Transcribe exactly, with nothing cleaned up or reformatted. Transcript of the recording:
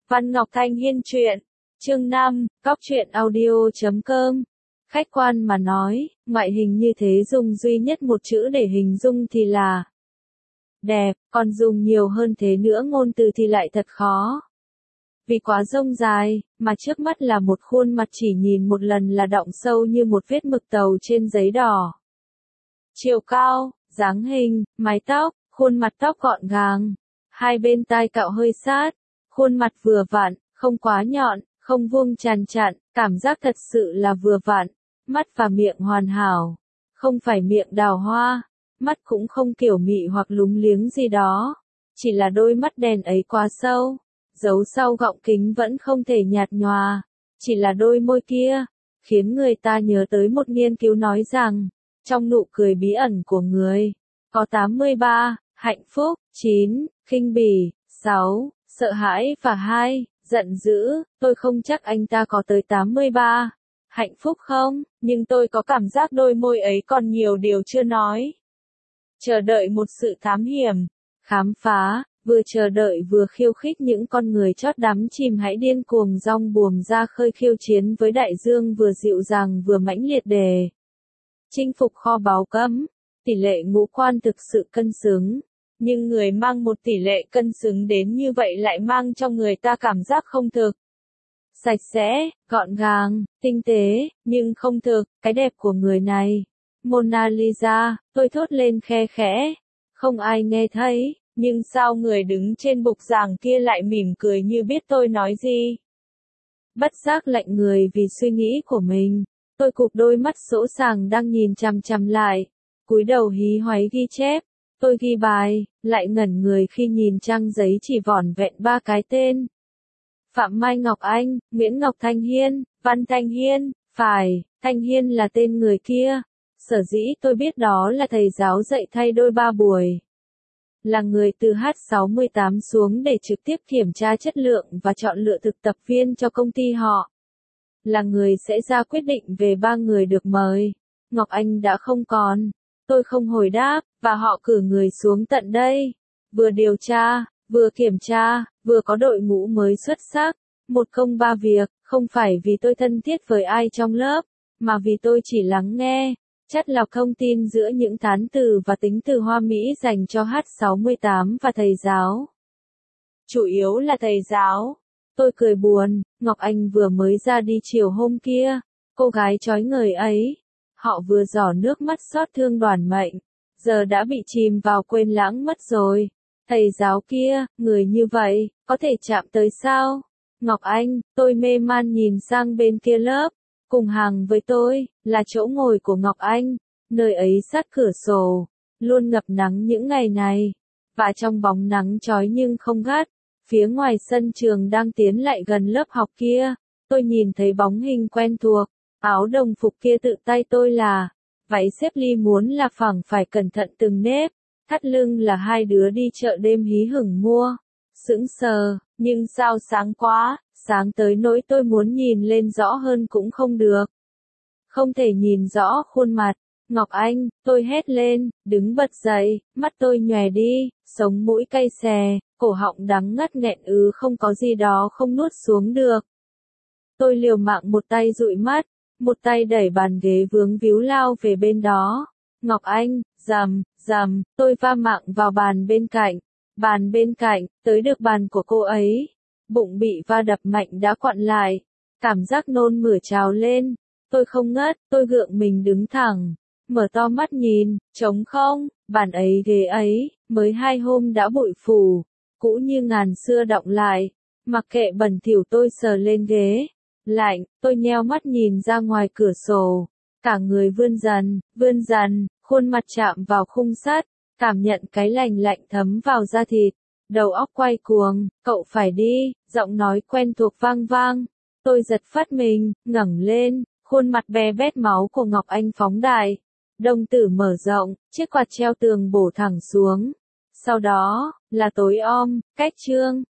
Văn Ngọc Thanh Hiên truyện, chương năm, cóc truyện audio chấm com. Khách quan mà nói, ngoại hình như thế dùng duy nhất một chữ để hình dung thì là đẹp, còn dùng nhiều hơn thế nữa ngôn từ thì lại thật khó. Vì quá rông dài, mà trước mắt là một khuôn mặt chỉ nhìn một lần là đọng sâu như một vết mực tàu trên giấy đỏ. Chiều cao, dáng hình, mái tóc, khuôn mặt tóc gọn gàng, hai bên tai cạo hơi sát, khuôn mặt vừa vặn, không quá nhọn, không vuông tràn trặn, cảm giác thật sự là vừa vặn, mắt và miệng hoàn hảo, không phải miệng đào hoa, mắt cũng không kiểu mị hoặc lúng liếng gì đó, chỉ là đôi mắt đèn ấy quá sâu, giấu sau gọng kính vẫn không thể nhạt nhòa, chỉ là đôi môi kia, khiến người ta nhớ tới một nghiên cứu nói rằng, trong nụ cười bí ẩn của người, có tám mươi ba, hạnh phúc, chín, khinh bỉ, sáu, sợ hãi và hai, giận dữ, tôi không chắc anh ta có tới tám mươi ba, hạnh phúc không, nhưng tôi có cảm giác đôi môi ấy còn nhiều điều chưa nói. Chờ đợi một sự thám hiểm, khám phá, vừa chờ đợi vừa khiêu khích những con người chót đắm chìm hãy điên cuồng dong buồm ra khơi khiêu chiến với đại dương vừa dịu dàng vừa mãnh liệt đề. Chinh phục kho báu cấm, tỷ lệ ngũ quan thực sự cân xứng. Nhưng người mang một tỷ lệ cân xứng đến như vậy lại mang cho người ta cảm giác không thực. Sạch sẽ, gọn gàng, tinh tế, nhưng không thực, cái đẹp của người này. Mona Lisa, tôi thốt lên khe khẽ. Không ai nghe thấy, nhưng sao người đứng trên bục giảng kia lại mỉm cười như biết tôi nói gì. Bất giác lạnh người vì suy nghĩ của mình. Tôi cụp đôi mắt sỗ sàng đang nhìn chằm chằm lại. Cúi đầu hí hoáy ghi chép. Tôi ghi bài, lại ngẩn người khi nhìn trang giấy chỉ vỏn vẹn ba cái tên. Phạm Mai Ngọc Anh, Nguyễn Ngọc Thanh Hiên, Văn Thanh Hiên, phải, Thanh Hiên là tên người kia. Sở dĩ tôi biết đó là thầy giáo dạy thay đôi ba buổi. Là người từ H sáu mươi tám xuống để trực tiếp kiểm tra chất lượng và chọn lựa thực tập viên cho công ty họ. Là người sẽ ra quyết định về ba người được mời. Ngọc Anh đã không còn. Tôi không hồi đáp, và họ cử người xuống tận đây. Vừa điều tra, vừa kiểm tra, vừa có đội ngũ mới xuất sắc. Một công ba việc, không phải vì tôi thân thiết với ai trong lớp, mà vì tôi chỉ lắng nghe, chắt lọc thông tin giữa những thán từ và tính từ hoa mỹ dành cho H sáu mươi tám và thầy giáo. Chủ yếu là thầy giáo. Tôi cười buồn, Ngọc Anh vừa mới ra đi chiều hôm kia, cô gái chói ngời ấy. Họ vừa giỏ nước mắt xót thương đoàn mệnh, giờ đã bị chìm vào quên lãng mất rồi. Thầy giáo kia, người như vậy, có thể chạm tới sao? Ngọc Anh, tôi mê man nhìn sang bên kia lớp. Cùng hàng với tôi, là chỗ ngồi của Ngọc Anh, nơi ấy sát cửa sổ, luôn ngập nắng những ngày này. Và trong bóng nắng chói nhưng không gắt, phía ngoài sân trường đang tiến lại gần lớp học kia, tôi nhìn thấy bóng hình quen thuộc. Áo đồng phục kia tự tay tôi là, váy xếp ly muốn là phẳng phải cẩn thận từng nếp, thắt lưng là hai đứa đi chợ đêm hí hửng mua. Sững sờ, nhưng sao sáng quá, sáng tới nỗi tôi muốn nhìn lên rõ hơn cũng không được. Không thể nhìn rõ khuôn mặt. Ngọc Anh, tôi hét lên, đứng bật dậy, mắt tôi nhòe đi, sống mũi cay xè, cổ họng đắng ngắt nghẹn ứ không có gì đó không nuốt xuống được. Tôi liều mạng một tay dụi mắt. Một tay đẩy bàn ghế vướng víu lao về bên đó. Ngọc Anh, rầm, rầm, tôi va mạng vào bàn bên cạnh. Bàn bên cạnh, tới được bàn của cô ấy. Bụng bị va đập mạnh đã quặn lại. Cảm giác nôn mửa trào lên. Tôi không ngất, tôi gượng mình đứng thẳng. Mở to mắt nhìn, trống không, bàn ấy ghế ấy, mới hai hôm đã bụi phủ. Cũ như ngàn xưa đọng lại. Mặc kệ bẩn thỉu tôi sờ lên ghế. Lạnh, tôi nheo mắt nhìn ra ngoài cửa sổ. Cả người vươn dần, vươn dần, khuôn mặt chạm vào khung sắt, cảm nhận cái lạnh lạnh thấm vào da thịt. Đầu óc quay cuồng, cậu phải đi, giọng nói quen thuộc vang vang. Tôi giật phát mình, ngẩng lên, khuôn mặt be bét máu của Ngọc Anh phóng đại. Đồng tử mở rộng, chiếc quạt treo tường bổ thẳng xuống. Sau đó, là tối om, cách chương,